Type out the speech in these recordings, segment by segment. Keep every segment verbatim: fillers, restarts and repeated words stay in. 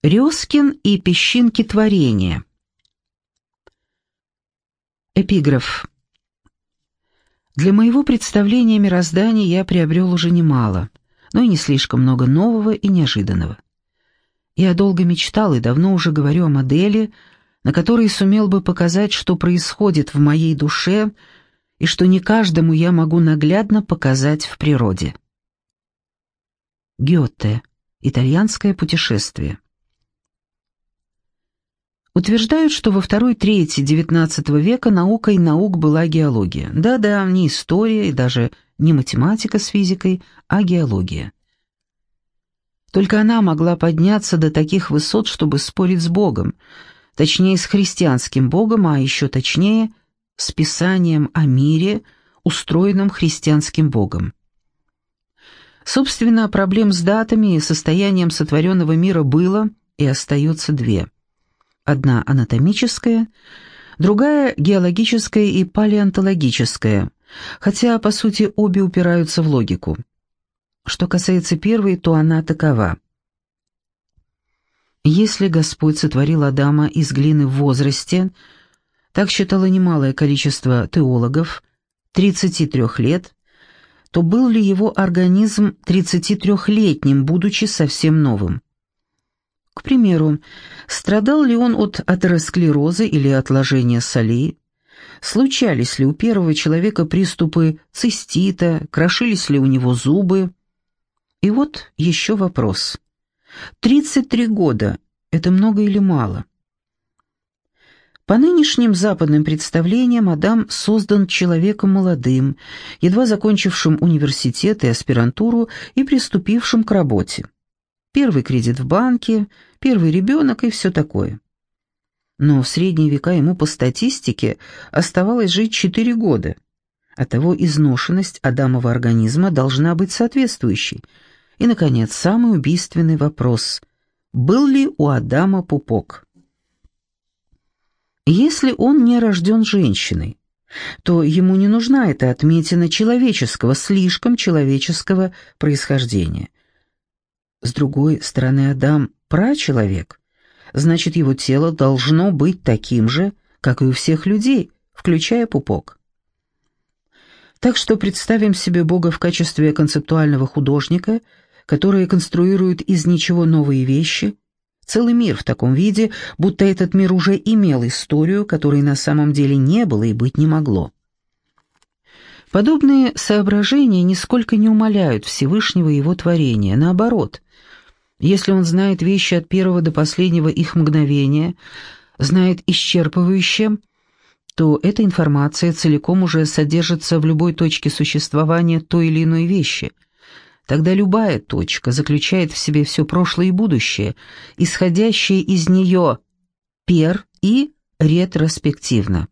Резкин и песчинки творения. Эпиграф. Для моего представления мироздания я приобрел уже немало, но и не слишком много нового и неожиданного. Я долго мечтал и давно уже говорю о модели, на которой сумел бы показать, что происходит в моей душе и что не каждому я могу наглядно показать в природе. Гёте. Итальянское путешествие. Утверждают, что во второй трети девятнадцатого века наукой наук была геология. Да-да, не история и даже не математика с физикой, а геология. Только она могла подняться до таких высот, чтобы спорить с Богом, точнее, с христианским Богом, а еще точнее, с Писанием о мире, устроенном христианским Богом. Собственно, проблем с датами и состоянием сотворенного мира было и остается две. Одна анатомическая, другая геологическая и палеонтологическая, хотя, по сути, обе упираются в логику. Что касается первой, то она такова. Если Господь сотворил Адама из глины в возрасте, так считало немалое количество теологов, тридцати трёх лет, то был ли его организм тридцатитрёхлетним, будучи совсем новым? К примеру, страдал ли он от атеросклероза или отложения солей? Случались ли у первого человека приступы цистита, крошились ли у него зубы? И вот еще вопрос. тридцать три года – это много или мало? По нынешним западным представлениям Адам создан человеком молодым, едва закончившим университет и аспирантуру и приступившим к работе. Первый кредит в банке, первый ребенок и все такое. Но в средние века ему по статистике оставалось жить четыре года. Оттого изношенность Адамова организма должна быть соответствующей. И, наконец, самый убийственный вопрос. Был ли у Адама пупок? Если он не рожден женщиной, то ему не нужна эта отметина человеческого, слишком человеческого происхождения. С другой стороны, Адам – прачеловек, значит, его тело должно быть таким же, как и у всех людей, включая пупок. Так что представим себе Бога в качестве концептуального художника, который конструирует из ничего новые вещи, целый мир в таком виде, будто этот мир уже имел историю, которой на самом деле не было и быть не могло. Подобные соображения нисколько не умаляют Всевышнего и его творения, наоборот. Если он знает вещи от первого до последнего их мгновения, знает исчерпывающе, то эта информация целиком уже содержится в любой точке существования той или иной вещи. Тогда любая точка заключает в себе все прошлое и будущее, исходящее из нее пер и ретроспективно.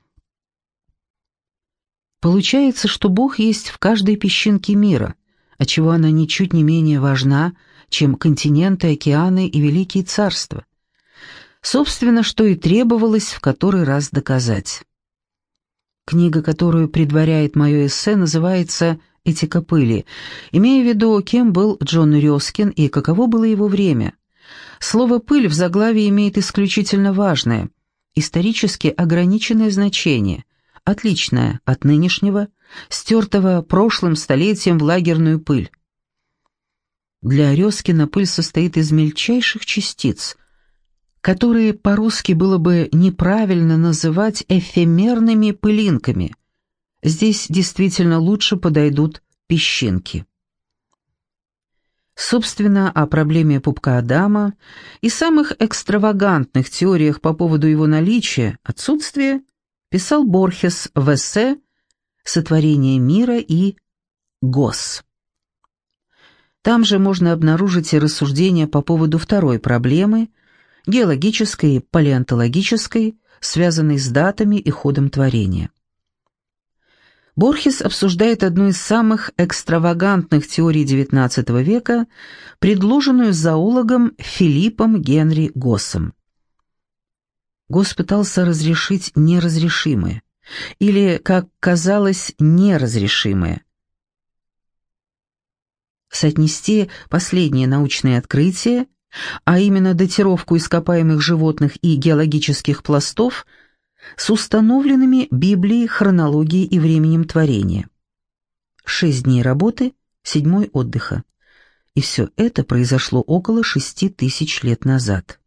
Получается, что Бог есть в каждой песчинке мира, отчего она ничуть не менее важна, чем континенты, океаны и великие царства. Собственно, что и требовалось в который раз доказать. Книга, которую предваряет мое эссе, называется «Этика пыли», имея в виду, кем был Джон Резкин и каково было его время. Слово «пыль» в заглавии имеет исключительно важное, исторически ограниченное значение, отличное от нынешнего, стертого прошлым столетием в лагерную пыль. Для Резкина пыль состоит из мельчайших частиц, которые по-русски было бы неправильно называть эфемерными пылинками. Здесь действительно лучше подойдут песчинки. Собственно, о проблеме пупка Адама и самых экстравагантных теориях по поводу его наличия, отсутствия, писал Борхес в эссе «Сотворение мира» и «Гос». Там же можно обнаружить и рассуждения по поводу второй проблемы, геологической и палеонтологической, связанной с датами и ходом творения. Борхес обсуждает одну из самых экстравагантных теорий девятнадцатого века, предложенную зоологом Филиппом Генри Госсом. Госс пытался разрешить неразрешимое, или, как казалось, неразрешимое. Соотнести последние научные открытия а именно датировку ископаемых животных и геологических пластов с установленными Библией, хронологией и временем творения. Шесть дней работы, седьмой отдыха. И все это произошло около шести тысяч лет назад.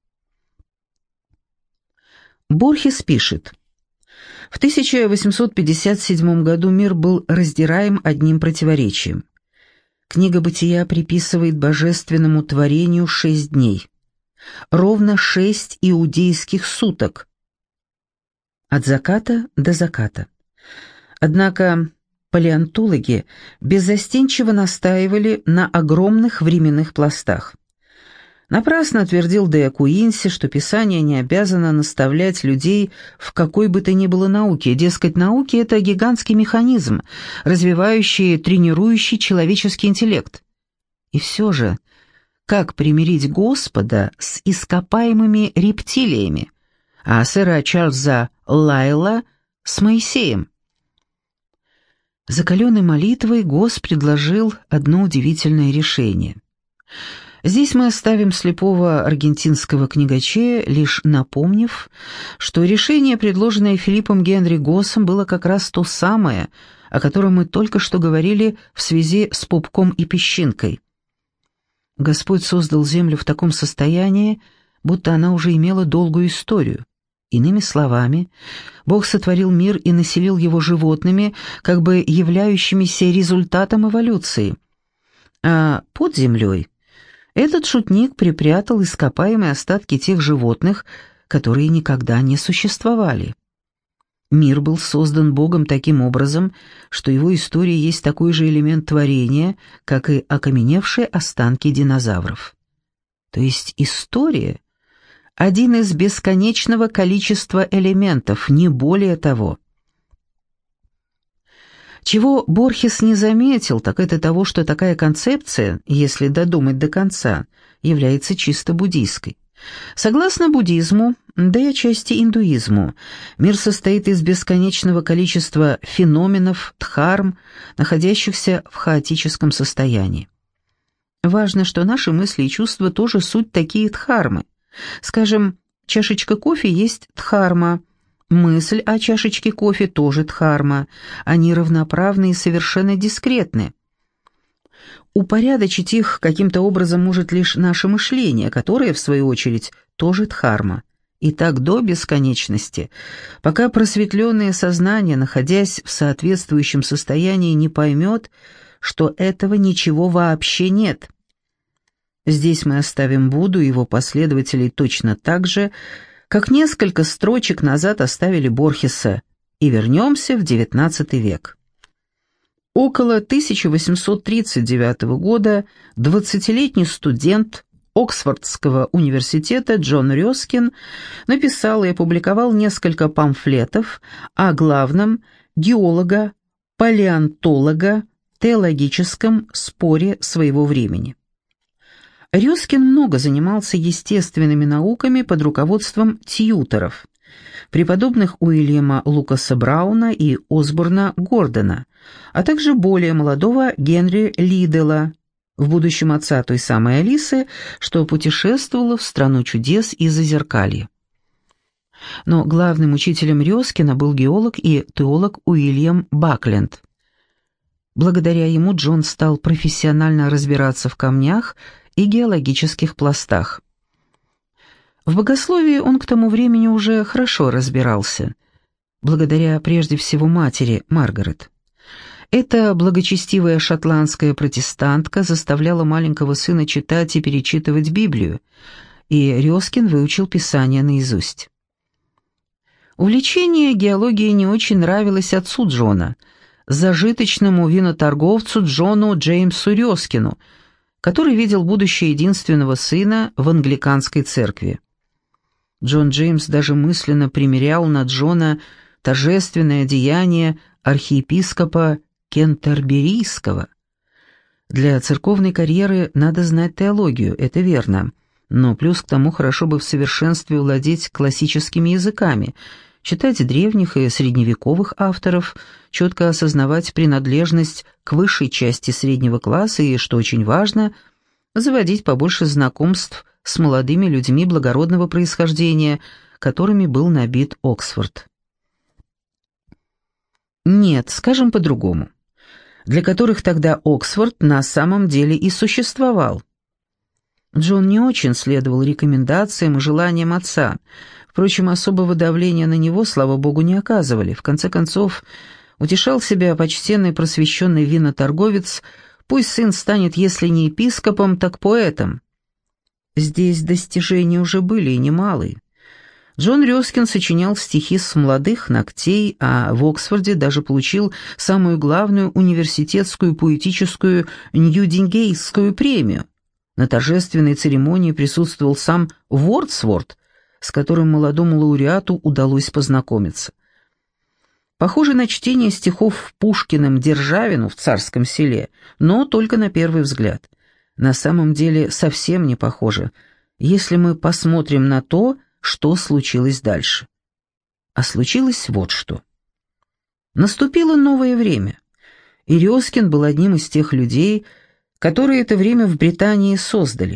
Борхес пишет: в тысяча восемьсот пятьдесят седьмом году мир был раздираем одним противоречием. Книга Бытия приписывает божественному творению шесть дней, ровно шесть иудейских суток, от заката до заката. Однако палеонтологи беззастенчиво настаивали на огромных временных пластах. Напрасно твердил Де Куинси, что Писание не обязано наставлять людей в какой бы то ни было науке. Дескать, науки — это гигантский механизм, развивающий, тренирующий человеческий интеллект. И все же, как примирить Господа с ископаемыми рептилиями, а сэра Чарльза Лайла с Моисеем? Закаленной молитвой Гос предложил одно удивительное решение. Здесь мы оставим слепого аргентинского книгачея, лишь напомнив, что решение, предложенное Филиппом Генри Госсом, было как раз то самое, о котором мы только что говорили в связи с пупком и песчинкой. Господь создал землю в таком состоянии, будто она уже имела долгую историю. Иными словами, Бог сотворил мир и населил его животными, как бы являющимися результатом эволюции. А под землей этот шутник припрятал ископаемые остатки тех животных, которые никогда не существовали. Мир был создан Богом таким образом, что его история есть такой же элемент творения, как и окаменевшие останки динозавров. То есть история — один из бесконечного количества элементов, не более того. Чего Борхес не заметил, так это того, что такая концепция, если додумать до конца, является чисто буддийской. Согласно буддизму, да и отчасти индуизму, мир состоит из бесконечного количества феноменов, дхарм, находящихся в хаотическом состоянии. Важно, что наши мысли и чувства тоже суть такие дхармы. Скажем, чашечка кофе есть дхарма, мысль о чашечке кофе тоже дхарма, они равноправны и совершенно дискретны. Упорядочить их каким-то образом может лишь наше мышление, которое, в свою очередь, тоже дхарма. И так до бесконечности, пока просветленное сознание, находясь в соответствующем состоянии, не поймет, что этого ничего вообще нет. Здесь мы оставим Будду и его последователей точно так же, как несколько строчек назад оставили Борхеса, и вернемся в девятнадцатый век. Около тысяча восемьсот тридцать девятого года двадцатилетний студент Оксфордского университета Джон Рёскин написал и опубликовал несколько памфлетов о главном геолого-палеонтолого-теологическом споре своего времени. Рёскин много занимался естественными науками под руководством тьюторов, преподобных Уильяма Лукаса Брауна и Осборна Гордона, а также более молодого Генри Лидела, в будущем отца той самой Алисы, что путешествовала в страну чудес и зазеркалья. Но главным учителем Рёскина был геолог и теолог Уильям Бакленд. Благодаря ему Джон стал профессионально разбираться в камнях и геологических пластах. В богословии он к тому времени уже хорошо разбирался, благодаря прежде всего матери Маргарет. Эта благочестивая шотландская протестантка заставляла маленького сына читать и перечитывать Библию, и Рёскин выучил Писание наизусть. Увлечение геологией не очень нравилось отцу Джона, зажиточному виноторговцу Джону Джеймсу Рёскину, который видел будущее единственного сына в англиканской церкви. Джон Джеймс даже мысленно примерял на Джона торжественное одеяние архиепископа Кентерберийского. Для церковной карьеры надо знать теологию, это верно, но плюс к тому хорошо бы в совершенстве владеть классическими языками, читать древних и средневековых авторов, четко осознавать принадлежность к высшей части среднего класса и, что очень важно, заводить побольше знакомств с молодыми людьми благородного происхождения, которыми был набит Оксфорд. Нет, скажем по-другому, для которых тогда Оксфорд на самом деле и существовал. Джон не очень следовал рекомендациям и желаниям отца. Впрочем, особого давления на него, слава богу, не оказывали. В конце концов, утешал себя почтенный просвещенный виноторговец, пусть сын станет, если не епископом, так поэтом. Здесь достижения уже были и немалые. Джон Рёскин сочинял стихи с молодых ногтей, а в Оксфорде даже получил самую главную университетскую поэтическую Ньюдингейскую премию. На торжественной церемонии присутствовал сам Вордсворт, с которым молодому лауреату удалось познакомиться. Похоже на чтение стихов Пушкиным Державину в Царском Селе, но только на первый взгляд. На самом деле совсем не похоже, если мы посмотрим на то, что случилось дальше. А случилось вот что. Наступило новое время, и Рёскин был одним из тех людей, которые это время в Британии создали.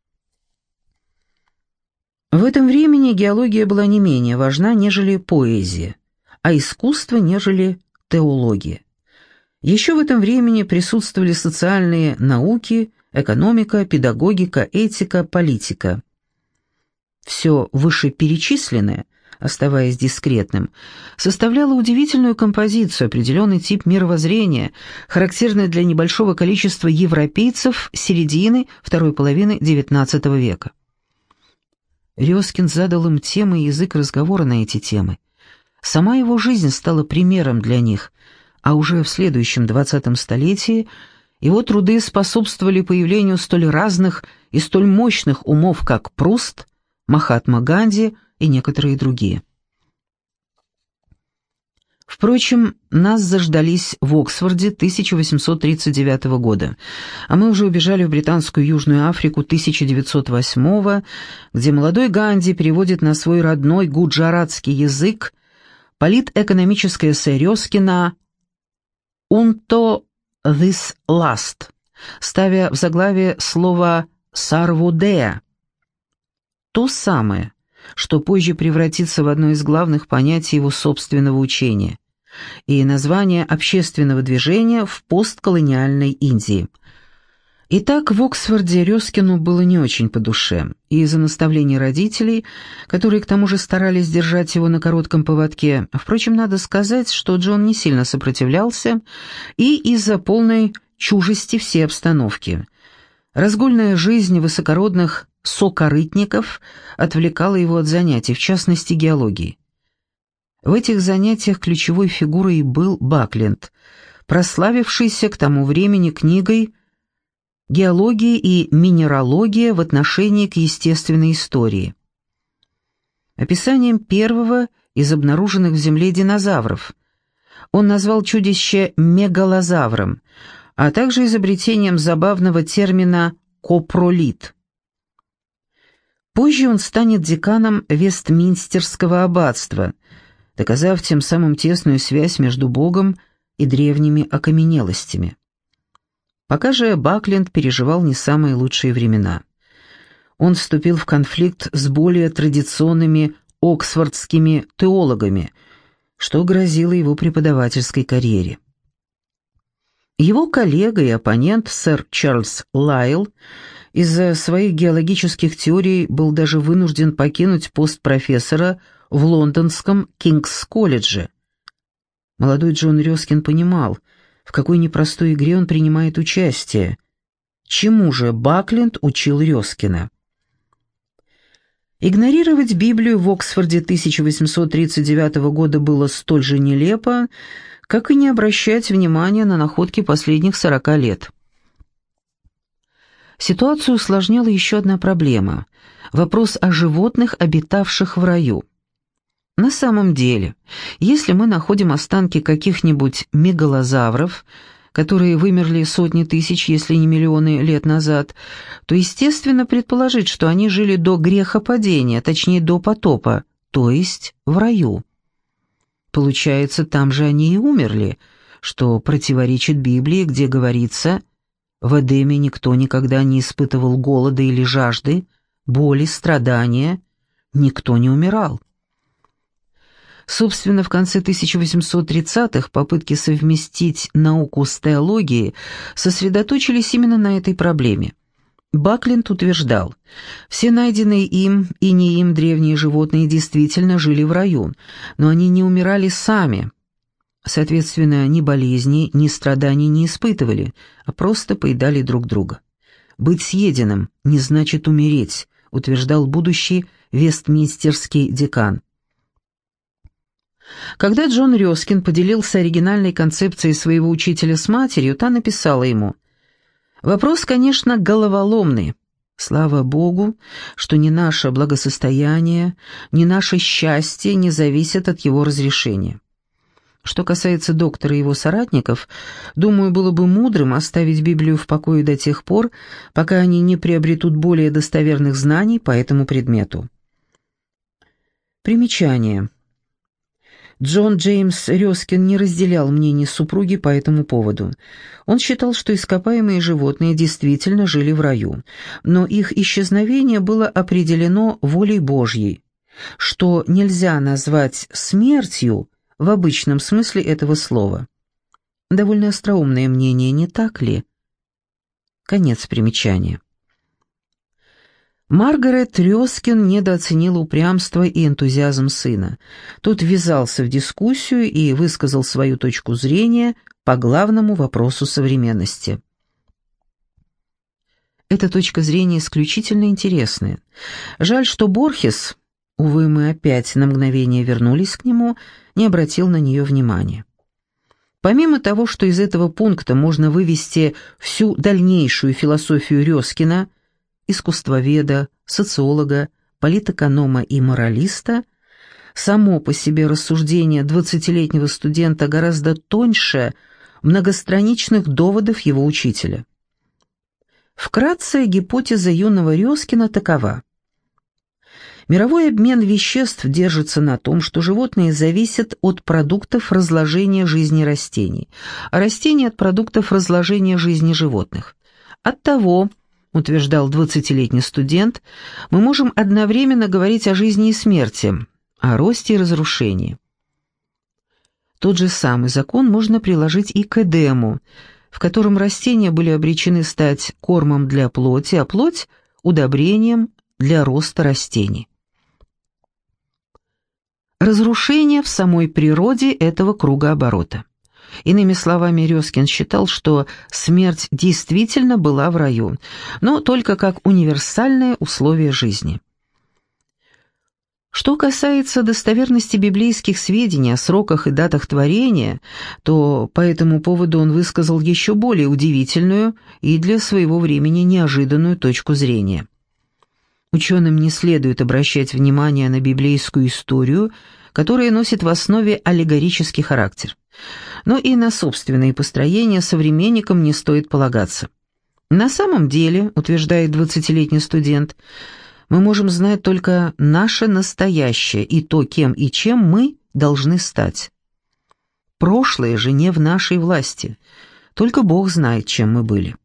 В этом времени геология была не менее важна, нежели поэзия, а искусство, нежели теология. Еще в этом времени присутствовали социальные науки, экономика, педагогика, этика, политика. Все вышеперечисленное, оставаясь дискретным, составляло удивительную композицию, определенный тип мировоззрения, характерный для небольшого количества европейцев середины второй половины девятнадцатого века. Рёскин задал им темы и язык разговора на эти темы. Сама его жизнь стала примером для них, а уже в следующем двадцатом столетии его труды способствовали появлению столь разных и столь мощных умов, как Пруст, Махатма Ганди и некоторые другие. Впрочем, нас заждались в Оксфорде тысяча восемьсот тридцать девятого года, а мы уже убежали в британскую Южную Африку тысяча девятьсот восьмого, где молодой Ганди переводит на свой родной гуджаратский язык политэкономическое эссе Рёскина «Unto this last», ставя в заглавие слово «сарводея», то самое, что позже превратится в одно из главных понятий его собственного учения, и название общественного движения в постколониальной Индии. Итак, в Оксфорде Рёскину было не очень по душе, и из-за наставлений родителей, которые к тому же старались держать его на коротком поводке, впрочем, надо сказать, что Джон не сильно сопротивлялся, и из-за полной чужести всей обстановки. Разгульная жизнь высокородных сокорытников отвлекала его от занятий, в частности геологии. В этих занятиях ключевой фигурой был Бакленд, прославившийся к тому времени книгой «Геология и минералогия в отношении к естественной истории», описанием первого из обнаруженных в Земле динозавров. Он назвал чудище мегалозавром, а также изобретением забавного термина «копролит». Позже он станет деканом Вестминстерского аббатства, доказав тем самым тесную связь между Богом и древними окаменелостями. Пока же Бакленд переживал не самые лучшие времена. Он вступил в конфликт с более традиционными оксфордскими теологами, что грозило его преподавательской карьере. Его коллега и оппонент сэр Чарльз Лайл из-за своих геологических теорий был даже вынужден покинуть пост профессора в лондонском Кингс-колледже. Молодой Джон Рёскин понимал, в какой непростой игре он принимает участие. Чему же Бакленд учил Рёскина? Игнорировать Библию в Оксфорде тысяча восемьсот тридцать девятого года было столь же нелепо, как и не обращать внимания на находки последних сорока лет. Ситуацию усложняла еще одна проблема – вопрос о животных, обитавших в раю. На самом деле, если мы находим останки каких-нибудь мегалозавров, которые вымерли сотни тысяч, если не миллионы лет назад, то естественно предположить, что они жили до грехопадения, точнее до потопа, то есть в раю. Получается, там же они и умерли, что противоречит Библии, где говорится В Эдеме никто никогда не испытывал голода или жажды, боли, страдания, никто не умирал. Собственно, в конце тысяча восемьсот тридцатых попытки совместить науку с теологией сосредоточились именно на этой проблеме. Баклинд утверждал, все найденные им и не им древние животные действительно жили в раю, но они не умирали сами. Соответственно, ни болезней, ни страданий не испытывали, а просто поедали друг друга. «Быть съеденным не значит умереть», утверждал будущий вестминстерский декан. Когда Джон Рёскин поделился оригинальной концепцией своего учителя с матерью, та написала ему: «Вопрос, конечно, головоломный. Слава Богу, что ни наше благосостояние, ни наше счастье не зависят от его разрешения. Что касается доктора и его соратников, думаю, было бы мудрым оставить Библию в покое до тех пор, пока они не приобретут более достоверных знаний по этому предмету». Примечание. Джон Джеймс Рёскин не разделял мнений супруги по этому поводу. Он считал, что ископаемые животные действительно жили в раю, но их исчезновение было определено волей Божьей, что нельзя назвать смертью в обычном смысле этого слова. Довольно остроумное мнение, не так ли? Конец примечания. Маргарет Рёскин недооценила упрямство и энтузиазм сына. Тот ввязался в дискуссию и высказал свою точку зрения по главному вопросу современности. Эта точка зрения исключительно интересная. Жаль, что Борхес, увы, мы опять на мгновение вернулись к нему, не обратил на нее внимания. Помимо того, что из этого пункта можно вывести всю дальнейшую философию Рёскина, искусствоведа, социолога, политэконома и моралиста, само по себе рассуждение двадцатилетнего студента гораздо тоньше многостраничных доводов его учителя. Вкратце, гипотеза юного Рёскина такова. Мировой обмен веществ держится на том, что животные зависят от продуктов разложения жизни растений, а растения от продуктов разложения жизни животных. Оттого, утверждал двадцатилетний студент, мы можем одновременно говорить о жизни и смерти, о росте и разрушении. Тот же самый закон можно приложить и к Эдему, в котором растения были обречены стать кормом для плоти, а плоть – удобрением для роста растений. Разрушение в самой природе этого кругооборота. Иными словами, Рёскин считал, что смерть действительно была в раю, но только как универсальное условие жизни. Что касается достоверности библейских сведений о сроках и датах творения, то по этому поводу он высказал еще более удивительную и для своего времени неожиданную точку зрения. Ученым не следует обращать внимание на библейскую историю, которая носит в основе аллегорический характер. Но и на собственные построения современникам не стоит полагаться. На самом деле, утверждает двадцатилетний студент, мы можем знать только наше настоящее и то, кем и чем мы должны стать. Прошлое же не в нашей власти, только Бог знает, чем мы были.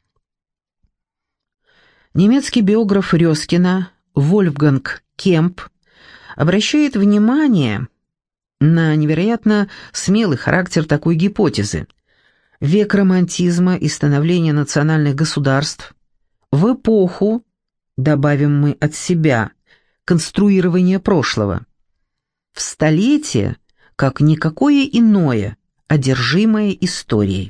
Немецкий биограф Рёскина Вольфганг Кемп обращает внимание на невероятно смелый характер такой гипотезы. Век романтизма и становления национальных государств, в эпоху, добавим мы от себя, конструирования прошлого, в столетие, как никакое иное, одержимое историей.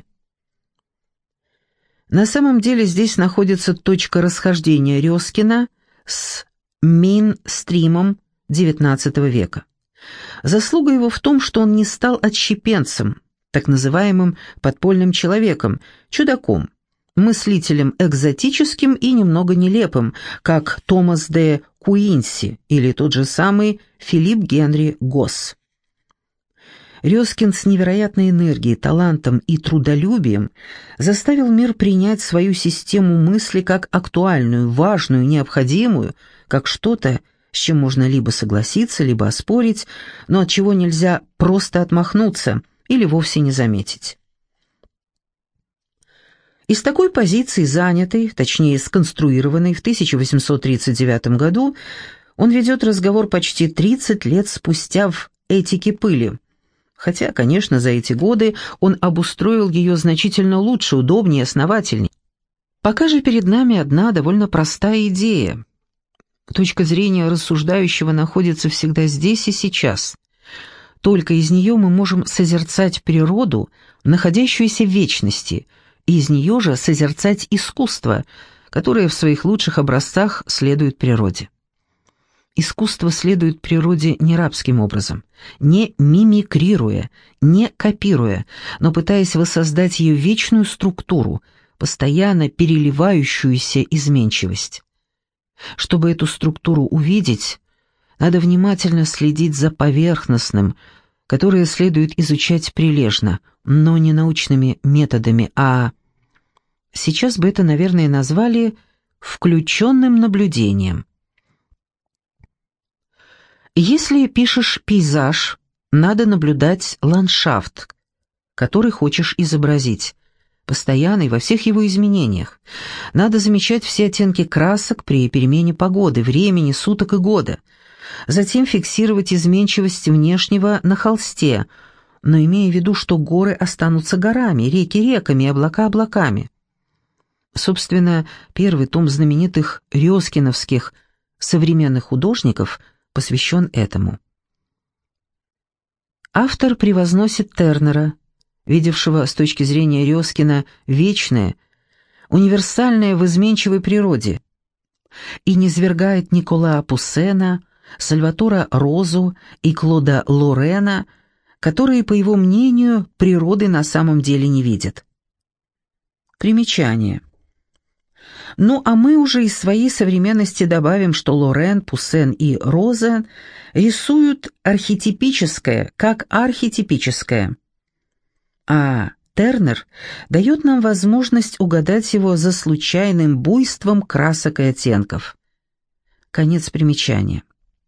На самом деле здесь находится точка расхождения Рёскина с мейнстримом девятнадцатого века. Заслуга его в том, что он не стал отщепенцем, так называемым подпольным человеком, чудаком, мыслителем экзотическим и немного нелепым, как Томас де Куинси или тот же самый Филипп Генри Госс. Рёскин с невероятной энергией, талантом и трудолюбием заставил мир принять свою систему мысли как актуальную, важную, необходимую, как что-то, с чем можно либо согласиться, либо оспорить, но от чего нельзя просто отмахнуться или вовсе не заметить. Из такой позиции, занятой, точнее сконструированной в тысяча восемьсот тридцать девятом году, он ведет разговор почти тридцать лет спустя в «Этике пыли». Хотя, конечно, за эти годы он обустроил ее значительно лучше, удобнее, основательнее. Пока же перед нами одна довольно простая идея. Точка зрения рассуждающего находится всегда здесь и сейчас. Только из нее мы можем созерцать природу, находящуюся в вечности, и из нее же созерцать искусство, которое в своих лучших образцах следует природе. Искусство следует природе не рабским образом, не мимикрируя, не копируя, но пытаясь воссоздать ее вечную структуру, постоянно переливающуюся изменчивость. Чтобы эту структуру увидеть, надо внимательно следить за поверхностным, которое следует изучать прилежно, но не научными методами, а... Сейчас бы это, наверное, назвали включенным наблюдением. Если пишешь пейзаж, надо наблюдать ландшафт, который хочешь изобразить, постоянный во всех его изменениях. Надо замечать все оттенки красок при перемене погоды, времени, суток и года. Затем фиксировать изменчивость внешнего на холсте, но имея в виду, что горы останутся горами, реки реками, облака облаками. Собственно, первый том знаменитых рёскиновских современных художников посвящен этому. Автор превозносит Тернера, видевшего с точки зрения Рёскина вечное, универсальное в изменчивой природе, и низвергает Николаа Пуссена, Сальватора Розу и Клода Лорена, которые, по его мнению, природы на самом деле не видят. Примечание. Ну а мы уже из своей современности добавим, что Лорен, Пуссен и Роза рисуют архетипическое как архетипическое, а Тернер дает нам возможность угадать его за случайным буйством красок и оттенков. Конец примечания.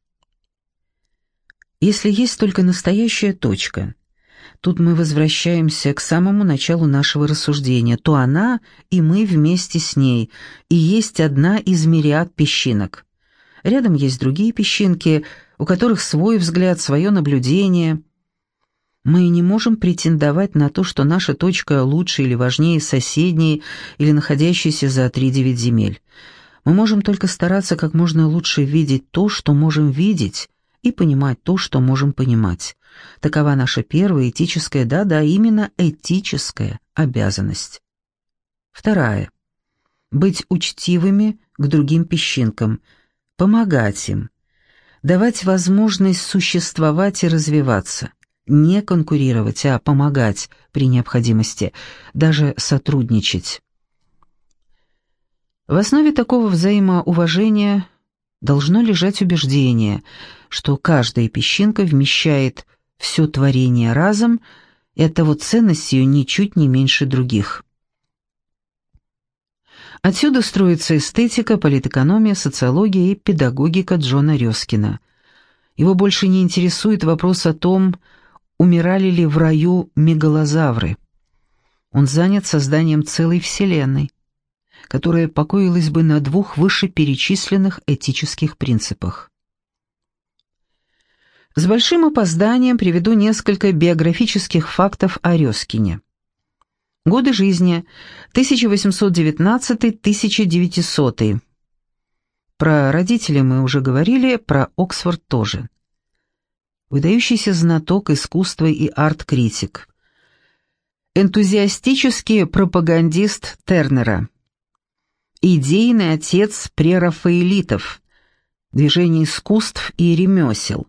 Если есть только настоящая точка, тут мы возвращаемся к самому началу нашего рассуждения, то она и мы вместе с ней, и есть одна из мириад песчинок. Рядом есть другие песчинки, у которых свой взгляд, свое наблюдение. Мы не можем претендовать на то, что наша точка лучше или важнее соседней или находящейся за тридевять земель. Мы можем только стараться как можно лучше видеть то, что можем видеть, и понимать то, что можем понимать. Такова наша первая этическая, да-да, именно этическая обязанность. Вторая. Быть учтивыми к другим песчинкам, помогать им, давать возможность существовать и развиваться, не конкурировать, а помогать при необходимости, даже сотрудничать. В основе такого взаимоуважения должно лежать убеждение, что каждая песчинка вмещает все творение разом, и оттого ценность ее ничуть не меньше других. Отсюда строится эстетика, политэкономия, социология и педагогика Джона Рёскина. Его больше не интересует вопрос о том, умирали ли в раю мегалозавры. Он занят созданием целой вселенной, которая покоилась бы на двух вышеперечисленных этических принципах. С большим опозданием приведу несколько биографических фактов о Рёскине. Годы жизни тысяча восемьсот девятнадцатый — тысяча девятисотый. Про родителей мы уже говорили, про Оксфорд тоже. Выдающийся знаток искусства и арт-критик. Энтузиастический пропагандист Тернера. Идейный отец прерафаэлитов, движение искусств и ремесел.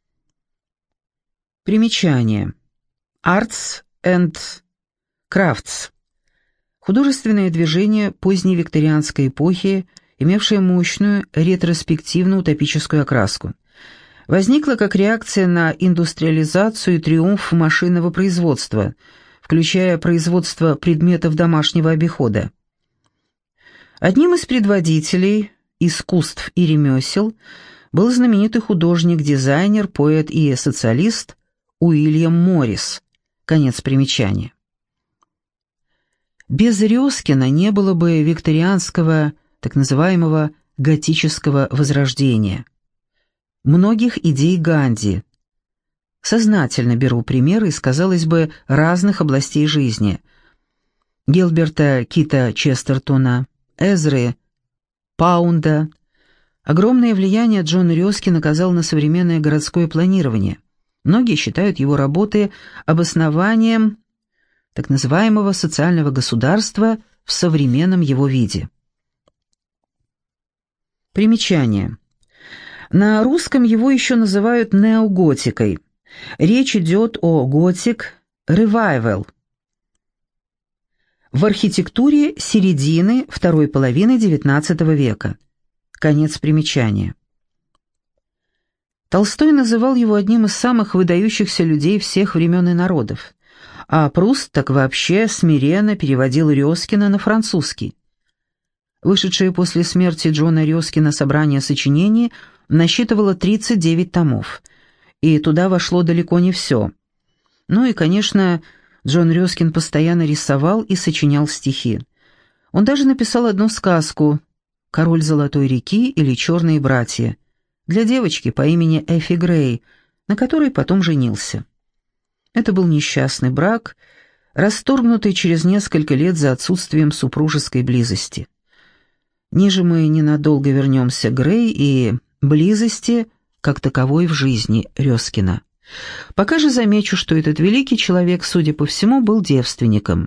Примечание. Arts and Crafts. Художественное движение поздней викторианской эпохи, имевшее мощную ретроспективно-утопическую окраску. Возникло как реакция на индустриализацию и триумф машинного производства, включая производство предметов домашнего обихода. Одним из предводителей искусств и ремесел был знаменитый художник, дизайнер, поэт и социалист Уильям Моррис. Конец примечания. Без Резкина не было бы викторианского, так называемого готического возрождения, многих идей Ганди. Сознательно беру примеры из, казалось бы, разных областей жизни. Гилберта Кита Честертона, Эзры Паунда. Огромное влияние Джон Резкин оказал на современное городское планирование. Многие считают его работы обоснованием так называемого социального государства в современном его виде. Примечание. На русском его еще называют неоготикой. Речь идет о готик ревайвал в архитектуре середины второй половины девятнадцатого века. Конец примечания. Толстой называл его одним из самых выдающихся людей всех времен и народов, а Пруст так вообще смиренно переводил Резкина на французский. Вышедшее после смерти Джона Резкина собрание сочинений насчитывало тридцать девять томов, и туда вошло далеко не все. Ну и, конечно, Джон Резкин постоянно рисовал и сочинял стихи. Он даже написал одну сказку «Король Золотой реки» или «Черные братья» для девочки по имени Эффи Грей, на которой потом женился. Это был несчастный брак, расторгнутый через несколько лет за отсутствием супружеской близости. Ниже мы ненадолго вернемся к Грей и близости как таковой в жизни Резкина. Пока же замечу, что этот великий человек, судя по всему, был девственником.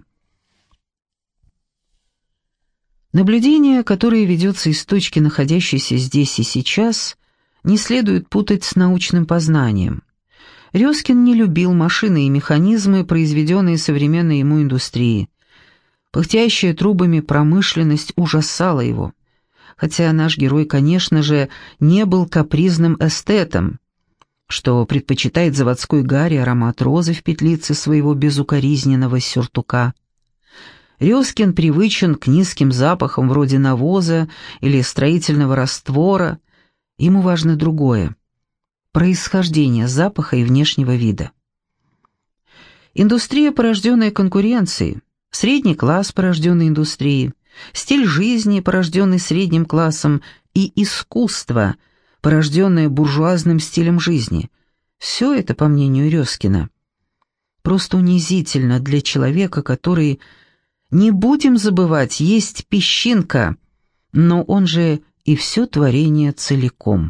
Наблюдение, которое ведется из точки, находящейся здесь и сейчас, не следует путать с научным познанием. Резкин не любил машины и механизмы, произведенные современной ему индустрией. Пыхтящая трубами промышленность ужасала его. Хотя наш герой, конечно же, не был капризным эстетом, что предпочитает заводской гари аромат розы в петлице своего безукоризненного сюртука. Резкин привычен к низким запахам вроде навоза или строительного раствора. Ему важно другое – происхождение запаха и внешнего вида. Индустрия, порожденная конкуренцией, средний класс, порожденный индустрией, стиль жизни, порожденный средним классом, и искусство, порожденное буржуазным стилем жизни – все это, по мнению Резкина, просто унизительно для человека, который, не будем забывать, есть песчинка, но он же и все творение целиком.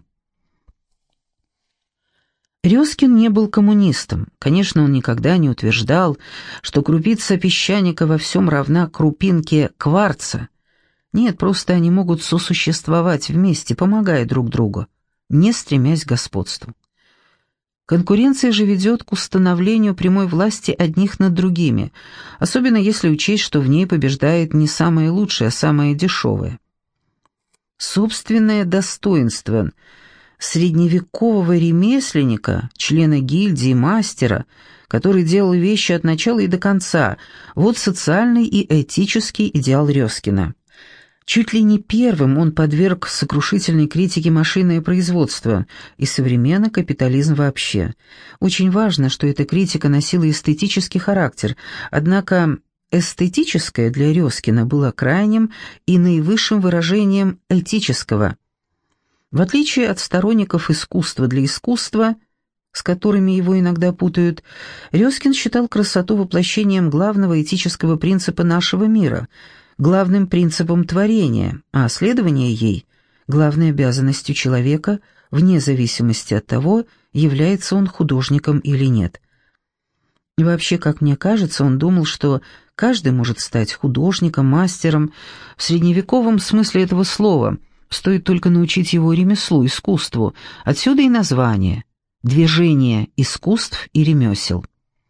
Резкин не был коммунистом. Конечно, он никогда не утверждал, что крупица песчаника во всем равна крупинке кварца. Нет, просто они могут сосуществовать вместе, помогая друг другу, не стремясь к господству. Конкуренция же ведет к установлению прямой власти одних над другими, особенно если учесть, что в ней побеждает не самое лучшее, а самое дешевое. Собственное достоинство средневекового ремесленника, члена гильдии, мастера, который делал вещи от начала и до конца, вот социальный и этический идеал Резкина. Чуть ли не первым он подверг сокрушительной критике машинное производство и современный капитализм вообще. Очень важно, что эта критика носила эстетический характер, однако эстетическое для Резкина было крайним и наивысшим выражением этического. В отличие от сторонников искусства для искусства, с которыми его иногда путают, Резкин считал красоту воплощением главного этического принципа нашего мира, главным принципом творения, а следование ей – главной обязанностью человека, вне зависимости от того, является он художником или нет. И вообще, как мне кажется, он думал, что каждый может стать художником, мастером, в средневековом смысле этого слова, стоит только научить его ремеслу, искусству, отсюда и название – «Движение искусств и ремесел».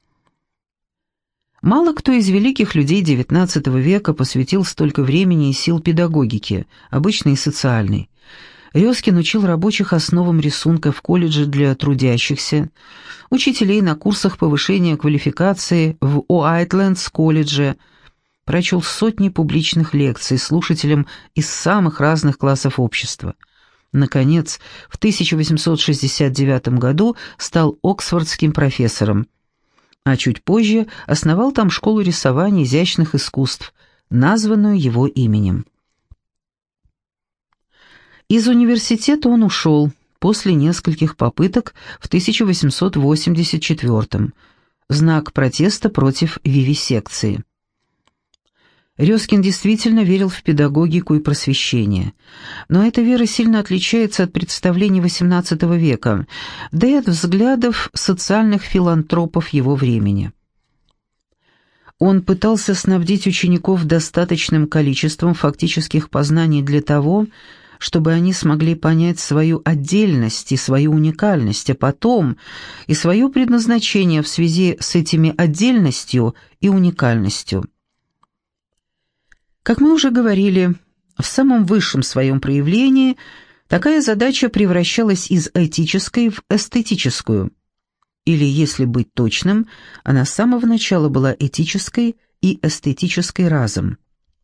Мало кто из великих людей девятнадцатого века посвятил столько времени и сил педагогике, обычной и социальной. Резкин учил рабочих основам рисунка в колледже для трудящихся, учителей на курсах повышения квалификации в Уайтлендс-колледже, прочел сотни публичных лекций слушателям из самых разных классов общества. Наконец, в тысяча восемьсот шестьдесят девятом году стал оксфордским профессором, а чуть позже основал там школу рисования изящных искусств, названную его именем. Из университета он ушел после нескольких попыток в тысяча восемьсот восемьдесят четвёртом в знак протеста против вивисекции. Резкин действительно верил в педагогику и просвещение, но эта вера сильно отличается от представлений восемнадцатого века, да и от взглядов социальных филантропов его времени. Он пытался снабдить учеников достаточным количеством фактических познаний для того, чтобы они смогли понять свою отдельность и свою уникальность, а потом и свое предназначение в связи с этими отдельностью и уникальностью. Как мы уже говорили, в самом высшем своем проявлении такая задача превращалась из этической в эстетическую. Или, если быть точным, она с самого начала была этической и эстетической разом.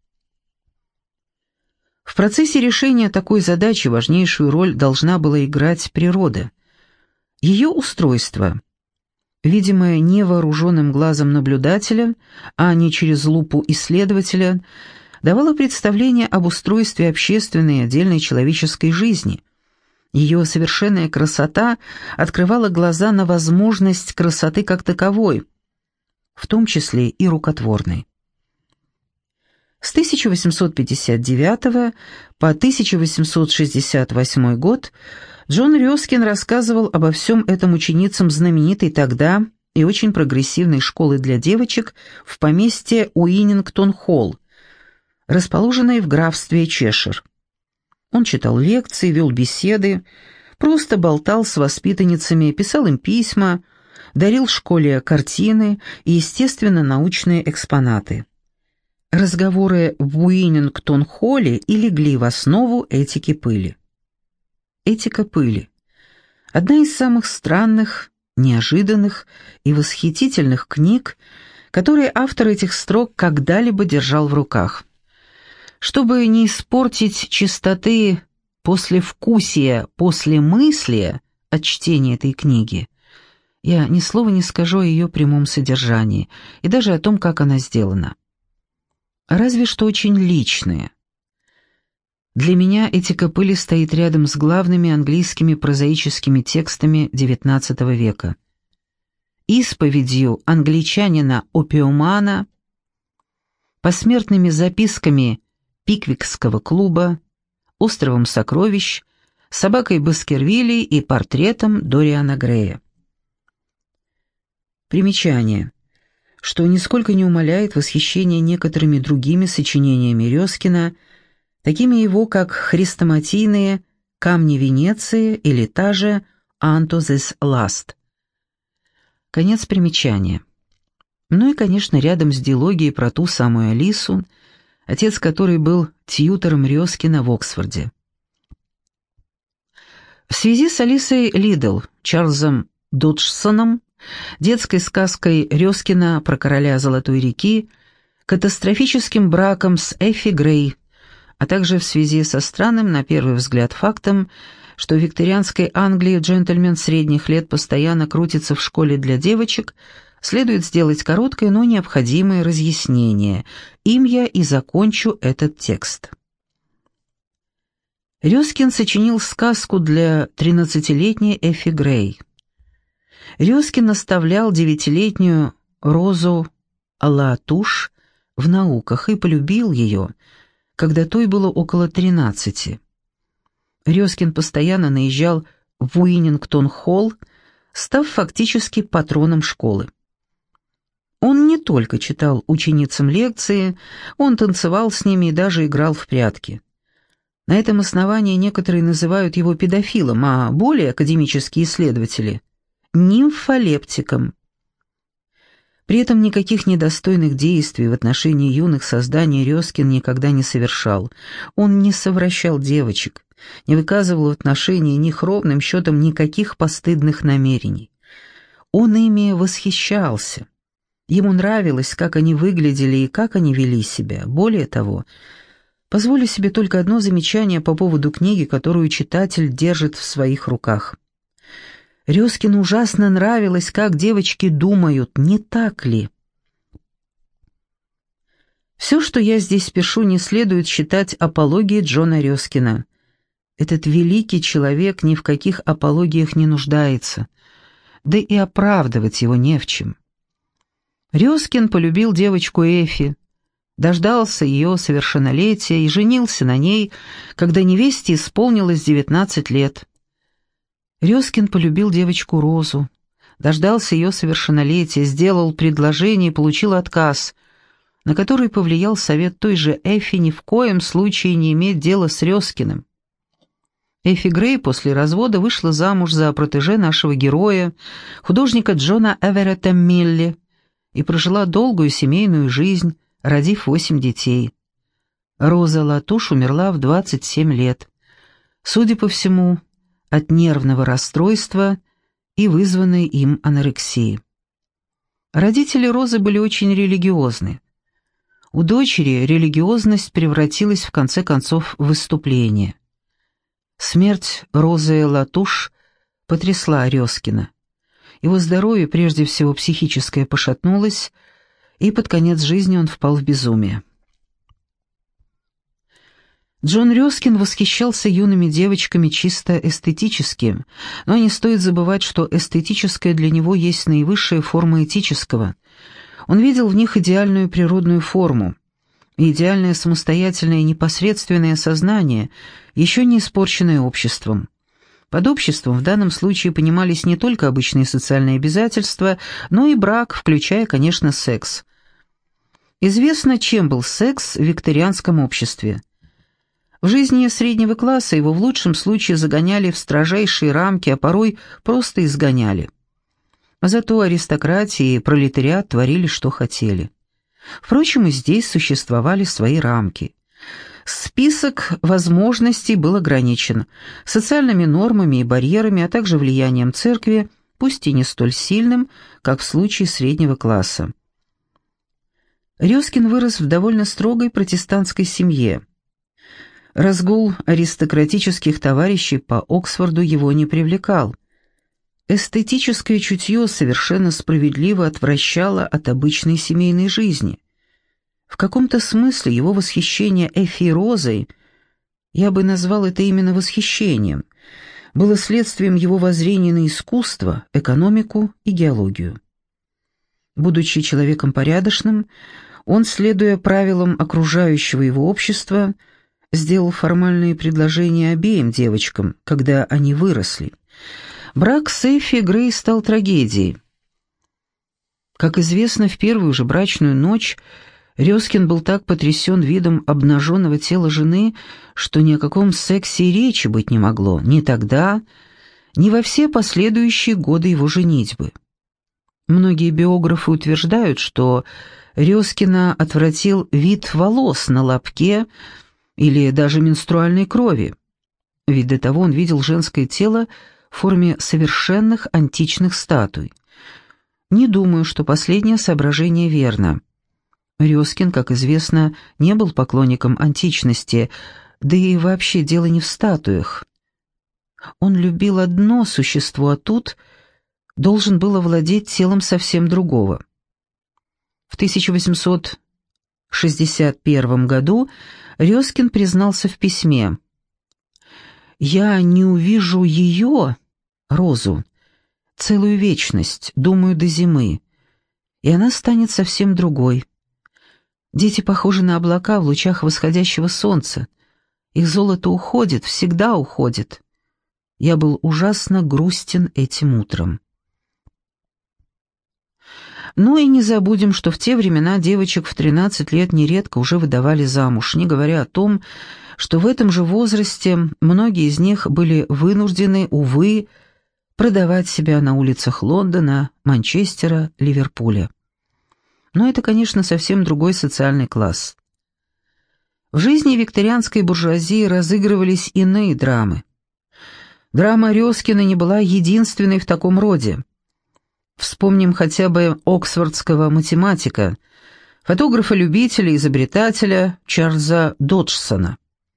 В процессе решения такой задачи важнейшую роль должна была играть природа. Ее устройство, видимое невооруженным глазом наблюдателя, а не через лупу исследователя, давало представление об устройстве общественной и отдельной человеческой жизни. Ее совершенная красота открывала глаза на возможность красоты как таковой, в том числе и рукотворной. С тысяча восемьсот пятьдесят девятого по тысяча восемьсот шестьдесят восьмой год Джон Резкин рассказывал обо всем этом ученицам знаменитой тогда и очень прогрессивной школы для девочек в поместье Уинингтон-Холл, расположенной в графстве Чешир. Он читал лекции, вел беседы, просто болтал с воспитанницами, писал им письма, дарил школе картины и, естественно, научные экспонаты. Разговоры в Уинингтон-Холле и легли в основу этики пыли. Этика пыли – одна из самых странных, неожиданных и восхитительных книг, которые автор этих строк когда-либо держал в руках. Чтобы не испортить чистоты послевкусия, послемыслия от чтения этой книги, я ни слова не скажу о ее прямом содержании и даже о том, как она сделана. Разве что очень личное. Для меня этика пыли стоит рядом с главными английскими прозаическими текстами девятнадцатого века. Исповедью англичанина-опиумана, посмертными записками Пиквикского клуба, островом сокровищ, собакой Баскервилей и портретом Дориана Грея. Примечание, что нисколько не умаляет восхищение некоторыми другими сочинениями Резкина, такими его как «Хрестоматийные», «Камни Венеции» или та же «Unto this last». Конец примечания. Ну и, конечно, рядом с дилогией про ту самую Алису, отец которой был тьютором Резкина в Оксфорде. В связи с Алисой Лидл, Чарльзом Доджсоном, детской сказкой Резкина про короля Золотой реки, катастрофическим браком с Эффи Грей, а также в связи со странным, на первый взгляд, фактом, что в викторианской Англии джентльмен средних лет постоянно крутится в школе для девочек, следует сделать короткое, но необходимое разъяснение. Им я и закончу этот текст. Резкин сочинил сказку для тринадцатилетней Эффи Грей. Резкин наставлял девятилетнюю Розу Латуш в науках и полюбил ее, когда той было около тринадцати. Резкин постоянно наезжал в Уинингтон-Холл, став фактически патроном школы. Он не только читал ученицам лекции, он танцевал с ними и даже играл в прятки. На этом основании некоторые называют его педофилом, а более академические исследователи – нимфолептиком. При этом никаких недостойных действий в отношении юных созданий Резкин никогда не совершал. Он не совращал девочек, не выказывал в отношении них ровным счетом никаких постыдных намерений. Он ими восхищался. Ему нравилось, как они выглядели и как они вели себя. Более того, позволю себе только одно замечание по поводу книги, которую читатель держит в своих руках. Резкину ужасно нравилось, как девочки думают, не так ли? Все, что я здесь пишу, не следует считать апологией Джона Рёскина. Этот великий человек ни в каких апологиях не нуждается, да и оправдывать его не в чем. Рёскин полюбил девочку Эфи, дождался ее совершеннолетия и женился на ней, когда невесте исполнилось девятнадцать лет. Рёскин полюбил девочку Розу, дождался ее совершеннолетия, сделал предложение и получил отказ, на который повлиял совет той же Эфи ни в коем случае не иметь дела с Рёскиным. Эфи Грей после развода вышла замуж за протеже нашего героя, художника Джона Эверетта Милли, и прожила долгую семейную жизнь, родив восемь детей. Роза Латуш умерла в двадцать семь лет, судя по всему, от нервного расстройства и вызванной им анорексии. Родители Розы были очень религиозны. У дочери религиозность превратилась в конце концов в выступление. Смерть Розы Латуш потрясла Рёскина. Его здоровье, прежде всего психическое, пошатнулось, и под конец жизни он впал в безумие. Джон Рёскин восхищался юными девочками чисто эстетически, но не стоит забывать, что эстетическое для него есть наивысшая форма этического. Он видел в них идеальную природную форму, и идеальное самостоятельное и непосредственное сознание, еще не испорченное обществом. Под обществом в данном случае понимались не только обычные социальные обязательства, но и брак, включая, конечно, секс. Известно, чем был секс в викторианском обществе. В жизни среднего класса его в лучшем случае загоняли в строжайшие рамки, а порой просто изгоняли. Зато аристократия и пролетариат творили, что хотели. Впрочем, и здесь существовали свои рамки. Список возможностей был ограничен социальными нормами и барьерами, а также влиянием церкви, пусть и не столь сильным, как в случае среднего класса. Рёскин вырос в довольно строгой протестантской семье. Разгул аристократических товарищей по Оксфорду его не привлекал. Эстетическое чутье совершенно справедливо отвращало от обычной семейной жизни. В каком-то смысле его восхищение Эфи Розой, я бы назвал это именно восхищением, было следствием его воззрения на искусство, экономику и геологию. Будучи человеком порядочным, он, следуя правилам окружающего его общества, сделал формальные предложения обеим девочкам, когда они выросли. Брак с Эфи Грей стал трагедией. Как известно, в первую же брачную ночь Рёскин был так потрясен видом обнаженного тела жены, что ни о каком сексе и речи быть не могло ни тогда, ни во все последующие годы его женитьбы. Многие биографы утверждают, что Рёскина отвратил вид волос на лобке или даже менструальной крови, ведь до того он видел женское тело в форме совершенных античных статуй. Не думаю, что последнее соображение верно. Рёскин, как известно, не был поклонником античности, да и вообще дело не в статуях. Он любил одно существо, а тут должен был овладеть телом совсем другого. В тысяча восемьсот шестьдесят первом году Рёскин признался в письме: «Я не увижу ее, Розу, целую вечность, думаю, до зимы, и она станет совсем другой. Дети похожи на облака в лучах восходящего солнца. Их золото уходит, всегда уходит. Я был ужасно грустен этим утром». Ну и не забудем, что в те времена девочек в тринадцать лет нередко уже выдавали замуж, не говоря о том, что в этом же возрасте многие из них были вынуждены, увы, продавать себя на улицах Лондона, Манчестера, Ливерпуля. Но это, конечно, совсем другой социальный класс. В жизни викторианской буржуазии разыгрывались иные драмы. Драма Рёскина не была единственной в таком роде. Вспомним хотя бы оксфордского математика, фотографа-любителя, изобретателя Чарльза Доджсона.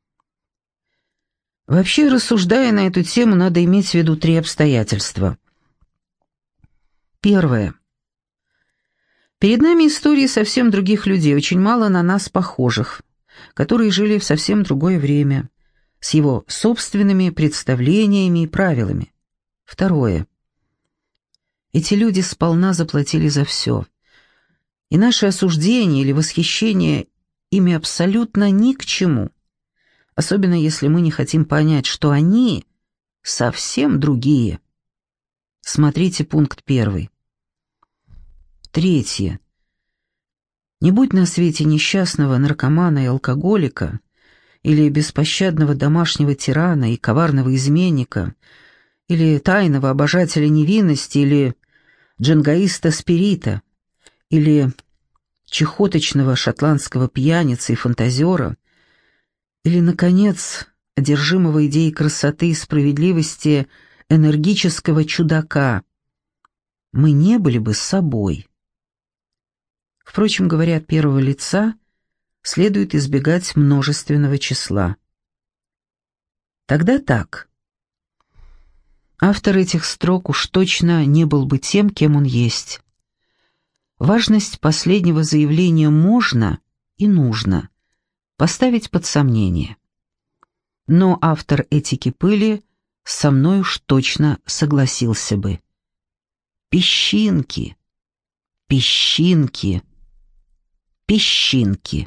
Вообще, рассуждая на эту тему, надо иметь в виду три обстоятельства. Первое. Перед нами истории совсем других людей, очень мало на нас похожих, которые жили в совсем другое время, с его собственными представлениями и правилами. Второе. Эти люди сполна заплатили за все, и наше осуждение или восхищение ими абсолютно ни к чему, особенно если мы не хотим понять, что они совсем другие. Смотрите пункт первый. Третье. Не будь на свете несчастного наркомана и алкоголика, или беспощадного домашнего тирана и коварного изменника, или тайного обожателя невинности, или джангаиста-спирита, или чехоточного шотландского пьяницы и фантазера, или, наконец, одержимого идеей красоты и справедливости энергического чудака, мы не были бы собой. Впрочем, говоря от первого лица, следует избегать множественного числа. Тогда так. Автор этих строк уж точно не был бы тем, кем он есть. Важность последнего заявления можно и нужно поставить под сомнение. Но автор «Этики пыли» со мной уж точно согласился бы. Песчинки, песчинки, песчинки.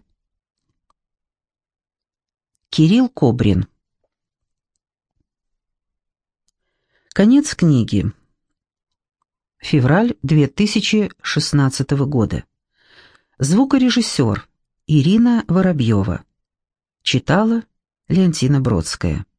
Кирилл Кобрин. Конец книги. Февраль две тысячи шестнадцатого года. Звукорежиссер Ирина Воробьева. Читала Леонтина Бродская.